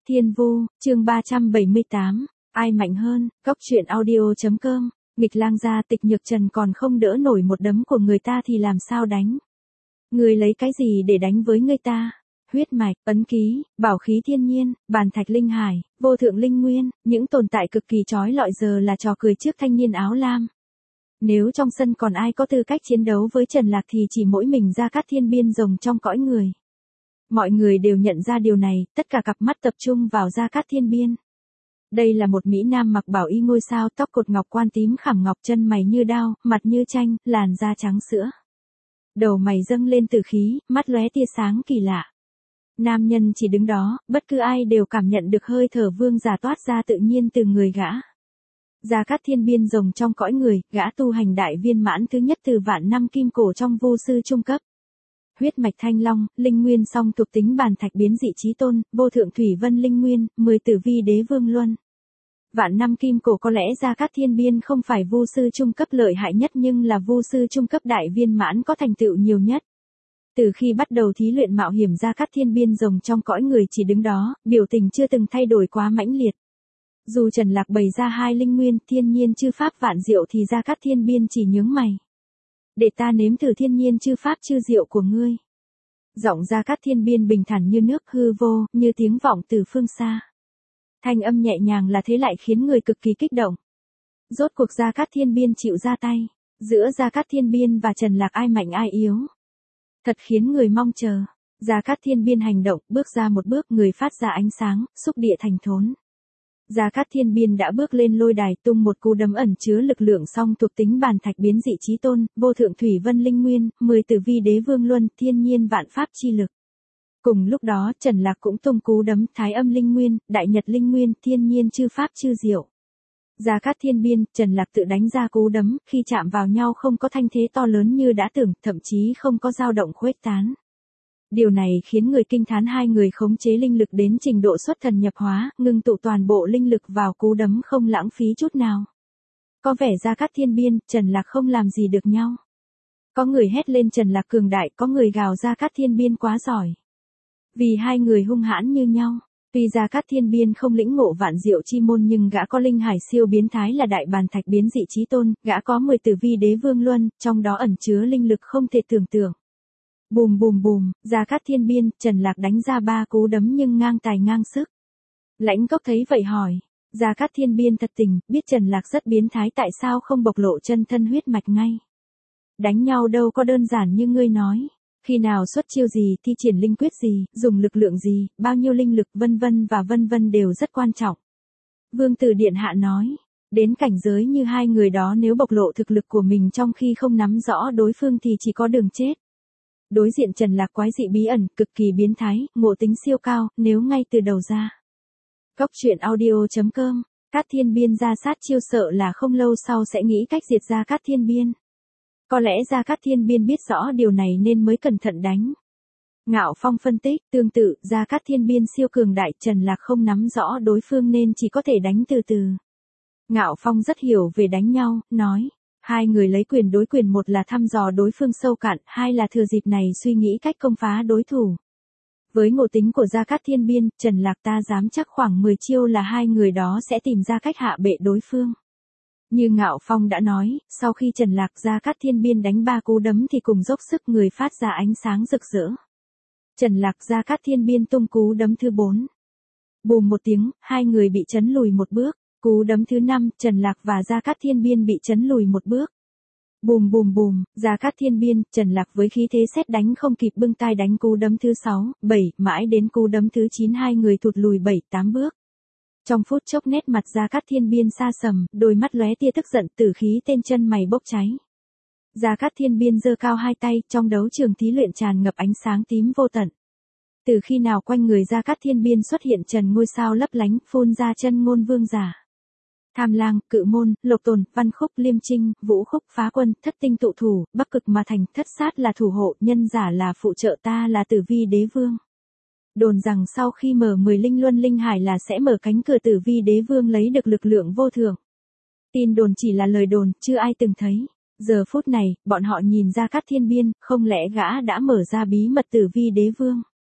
Thiên Vu, chương 378, ai mạnh hơn, Cốc truyện audio.com, nghịch lang gia Tịch Nhược Trần còn không đỡ nổi một đấm của người ta thì làm sao đánh. Người lấy cái gì để đánh với người ta? Huyết mạch, ấn ký, bảo khí thiên nhiên, bàn thạch linh hải, vô thượng linh nguyên, những tồn tại cực kỳ chói lọi giờ là trò cười trước thanh niên áo lam. Nếu trong sân còn ai có tư cách chiến đấu với Trần Lạc thì chỉ mỗi mình Gia Cát Thiên biên rồng trong cõi người. Mọi người đều nhận ra điều này, tất cả cặp mắt tập trung vào Gia Cát Thiên biên. Đây là một mỹ nam mặc bảo y ngôi sao, tóc cột ngọc, quan tím khảm ngọc, chân mày như đao, mặt như tranh, làn da trắng sữa. Đầu mày dâng lên tử khí, mắt lóe tia sáng kỳ lạ. Nam nhân chỉ đứng đó, bất cứ ai đều cảm nhận được hơi thở vương giả toát ra tự nhiên từ người gã. Gia Cát Thiên biên rồng trong cõi người, gã tu hành đại viên mãn thứ nhất từ vạn năm kim cổ trong vô sư trung cấp. Huyết mạch thanh long, linh nguyên song thuộc tính bàn thạch biến dị chí tôn, vô thượng thủy vân linh nguyên, 10 tử vi đế vương luân. Vạn năm kim cổ có lẽ Gia Cát Thiên biên không phải vô sư trung cấp lợi hại nhất nhưng là vô sư trung cấp đại viên mãn có thành tựu nhiều nhất. Từ khi bắt đầu thí luyện mạo hiểm, Gia Cát Thiên biên rồng trong cõi người chỉ đứng đó, biểu tình chưa từng thay đổi quá mãnh liệt. Dù Trần Lạc bày ra hai linh nguyên, thiên nhiên chư pháp vạn diệu thì Gia Cát Thiên biên chỉ nhướng mày. Để ta nếm thử thiên nhiên chư pháp chư diệu của ngươi. Giọng Gia Cát Thiên biên bình thản như nước hư vô, như tiếng vọng từ phương xa. Thanh âm nhẹ nhàng là thế lại khiến người cực kỳ kích động. Rốt cuộc Gia Cát Thiên biên chịu ra tay. Giữa Gia Cát Thiên biên và Trần Lạc ai mạnh ai yếu. Thật khiến người mong chờ. Gia Cát Thiên biên hành động, bước ra một bước, người phát ra ánh sáng, xúc địa thành thốn. Gia Cát Thiên biên đã bước lên lôi đài, tung một cú đấm ẩn chứa lực lượng song thuộc tính bàn thạch biến dị chí tôn, vô thượng thủy vân linh nguyên, 10 tử vi đế vương luân, thiên nhiên vạn pháp chi lực. Cùng lúc đó, Trần Lạc cũng tung cú đấm thái âm linh nguyên, đại nhật linh nguyên, thiên nhiên chư pháp chư diệu. Gia Cát Thiên biên, Trần Lạc tự đánh ra cú đấm, khi chạm vào nhau không có thanh thế to lớn như đã tưởng, thậm chí không có dao động khuếch tán. Điều này khiến người kinh thán, hai người khống chế linh lực đến trình độ xuất thần nhập hóa, ngưng tụ toàn bộ linh lực vào cú đấm không lãng phí chút nào. Có vẻ Gia Cát Thiên biên, Trần Lạc không làm gì được nhau. Có người hét lên Trần Lạc cường đại, có người gào Gia Cát Thiên biên quá giỏi. Vì hai người hung hãn như nhau. Tuy Gia Cát Thiên biên không lĩnh ngộ vạn diệu chi môn nhưng gã có linh hải siêu biến thái là đại bàn thạch biến dị chí tôn, gã có 10 tử vi đế vương luân, trong đó ẩn chứa linh lực không thể tưởng tượng. Bùm bùm bùm, Gia Cát Thiên biên, Trần Lạc đánh ra 3 cú đấm nhưng ngang tài ngang sức. Lãnh Cốc thấy vậy hỏi, Gia Cát Thiên biên thật tình, biết Trần Lạc rất biến thái tại sao không bộc lộ chân thân huyết mạch ngay. Đánh nhau đâu có đơn giản như ngươi nói. Khi nào xuất chiêu gì, thi triển linh quyết gì, dùng lực lượng gì, bao nhiêu linh lực vân vân đều rất quan trọng. Vương tử điện hạ nói, đến cảnh giới như hai người đó nếu bộc lộ thực lực của mình trong khi không nắm rõ đối phương thì chỉ có đường chết. Đối diện Trần Lạc quái dị bí ẩn, cực kỳ biến thái, ngộ tính siêu cao, nếu ngay từ đầu ra. Cốc truyện audio.com, Cát Thiên biên ra sát chiêu sợ là không lâu sau sẽ nghĩ cách diệt Gia Cát Thiên biên. Có lẽ Gia Cát Thiên biên biết rõ điều này nên mới cẩn thận đánh. Ngạo Phong phân tích, tương tự, Gia Cát Thiên biên siêu cường đại, Trần Lạc không nắm rõ đối phương nên chỉ có thể đánh từ từ. Ngạo Phong rất hiểu về đánh nhau, nói, hai người lấy quyền đối quyền, một là thăm dò đối phương sâu cạn, hai là thừa dịp này suy nghĩ cách công phá đối thủ. Với ngộ tính của Gia Cát Thiên biên, Trần Lạc ta dám chắc khoảng 10 chiêu là hai người đó sẽ tìm ra cách hạ bệ đối phương. Như Ngạo Phong đã nói, sau khi Trần Lạc Gia Cát Thiên biên đánh 3 cú đấm thì cùng dốc sức, người phát ra ánh sáng rực rỡ. Trần Lạc Gia Cát Thiên biên tung cú đấm thứ 4. Bùm một tiếng, hai người bị chấn lùi một bước. Cú đấm thứ 5, Trần Lạc và Gia Cát Thiên biên bị chấn lùi một bước. Bùm bùm bùm, Gia Cát Thiên biên, Trần Lạc với khí thế sét đánh không kịp bưng tay đánh cú đấm thứ 6, 7, mãi đến cú đấm thứ 9 hai người thụt lùi 7, 8 bước. Trong phút chốc nét mặt Gia Cát Thiên biên xa sầm, đôi mắt lóe tia tức giận, tử khí tên chân mày bốc cháy. Gia Cát Thiên biên giơ cao hai tay, trong đấu trường thí luyện tràn ngập ánh sáng tím vô tận. Từ khi nào quanh người Gia Cát Thiên biên xuất hiện trần ngôi sao lấp lánh, phun ra chân ngôn vương giả. Tham Lang, Cự Môn, Lộc Tồn, Văn Khúc, Liêm Trinh, Vũ Khúc, Phá Quân, Thất Tinh tụ thủ, Bắc Cực mà thành, Thất Sát là thủ hộ, Nhân Giả là phụ trợ, ta là Tử Vi Đế Vương. Đồn rằng sau khi mở 10 linh luân linh hải là sẽ mở cánh cửa Tử Vi Đế Vương lấy được lực lượng vô thượng. Tin đồn chỉ là lời đồn, chưa ai từng thấy. Giờ phút này, bọn họ nhìn Gia Cát Thiên biên, không lẽ gã đã mở ra bí mật Tử Vi Đế Vương.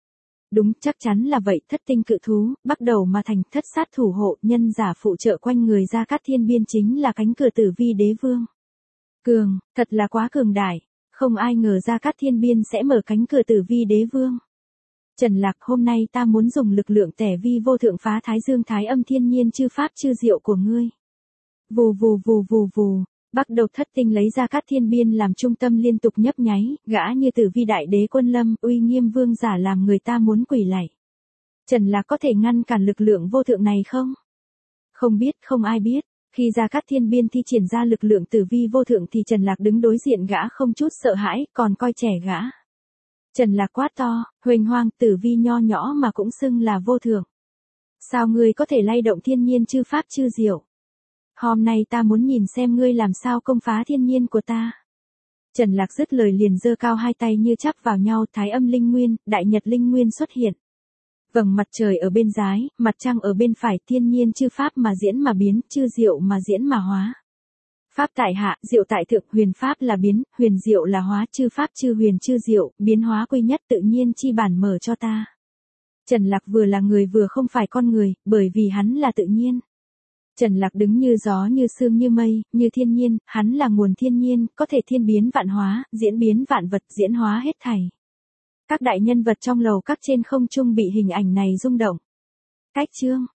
Đúng, chắc chắn là vậy, thất tinh cự thú, bắt đầu mà thành thất sát thủ hộ, nhân giả phụ trợ quanh người Gia Cát Thiên Biên chính là cánh cửa Tử Vi Đế Vương. Cường, thật là quá cường đại, không ai ngờ Gia Cát Thiên Biên sẽ mở cánh cửa Tử Vi Đế Vương. Trần Lạc, hôm nay ta muốn dùng lực lượng tẻ vi vô thượng phá Thái Dương Thái Âm thiên nhiên chư pháp chư diệu của ngươi. Vù vù vù vù vù, bắt đầu thất tinh lấy Gia Cát Thiên Biên làm trung tâm liên tục nhấp nháy, gã như Tử Vi đại đế quân lâm, uy nghiêm vương giả làm người ta muốn quỳ lạy. Trần Lạc có thể ngăn cản lực lượng vô thượng này không? Không biết, không ai biết. Khi Gia Cát Thiên Biên thi triển ra lực lượng Tử Vi vô thượng thì Trần Lạc đứng đối diện gã không chút sợ hãi, còn coi trẻ gã. Trần Lạc quát to, huênh hoang, Tử Vi nho nhỏ mà cũng xưng là vô thượng. Sao ngươi có thể lay động thiên nhiên chư pháp chư diệu? Hôm nay ta muốn nhìn xem ngươi làm sao công phá thiên nhiên của ta. Trần Lạc dứt lời liền giơ cao hai tay như chắp vào nhau, Thái Âm linh nguyên, Đại Nhật linh nguyên xuất hiện. Vầng mặt trời ở bên trái, mặt trăng ở bên phải, thiên nhiên chư pháp mà diễn mà biến, chư diệu mà diễn mà hóa. Pháp tại hạ, diệu tại thượng, huyền pháp là biến, huyền diệu là hóa, chư pháp chư huyền chư diệu, biến hóa quy nhất tự nhiên chi bản mở cho ta. Trần Lạc vừa là người vừa không phải con người, bởi vì hắn là tự nhiên. Trần Lạc đứng như gió như sương như mây, như thiên nhiên, hắn là nguồn thiên nhiên, có thể thiên biến vạn hóa, diễn biến vạn vật, diễn hóa hết thảy. Các đại nhân vật trong lầu các trên không trung bị hình ảnh này rung động. Cách chương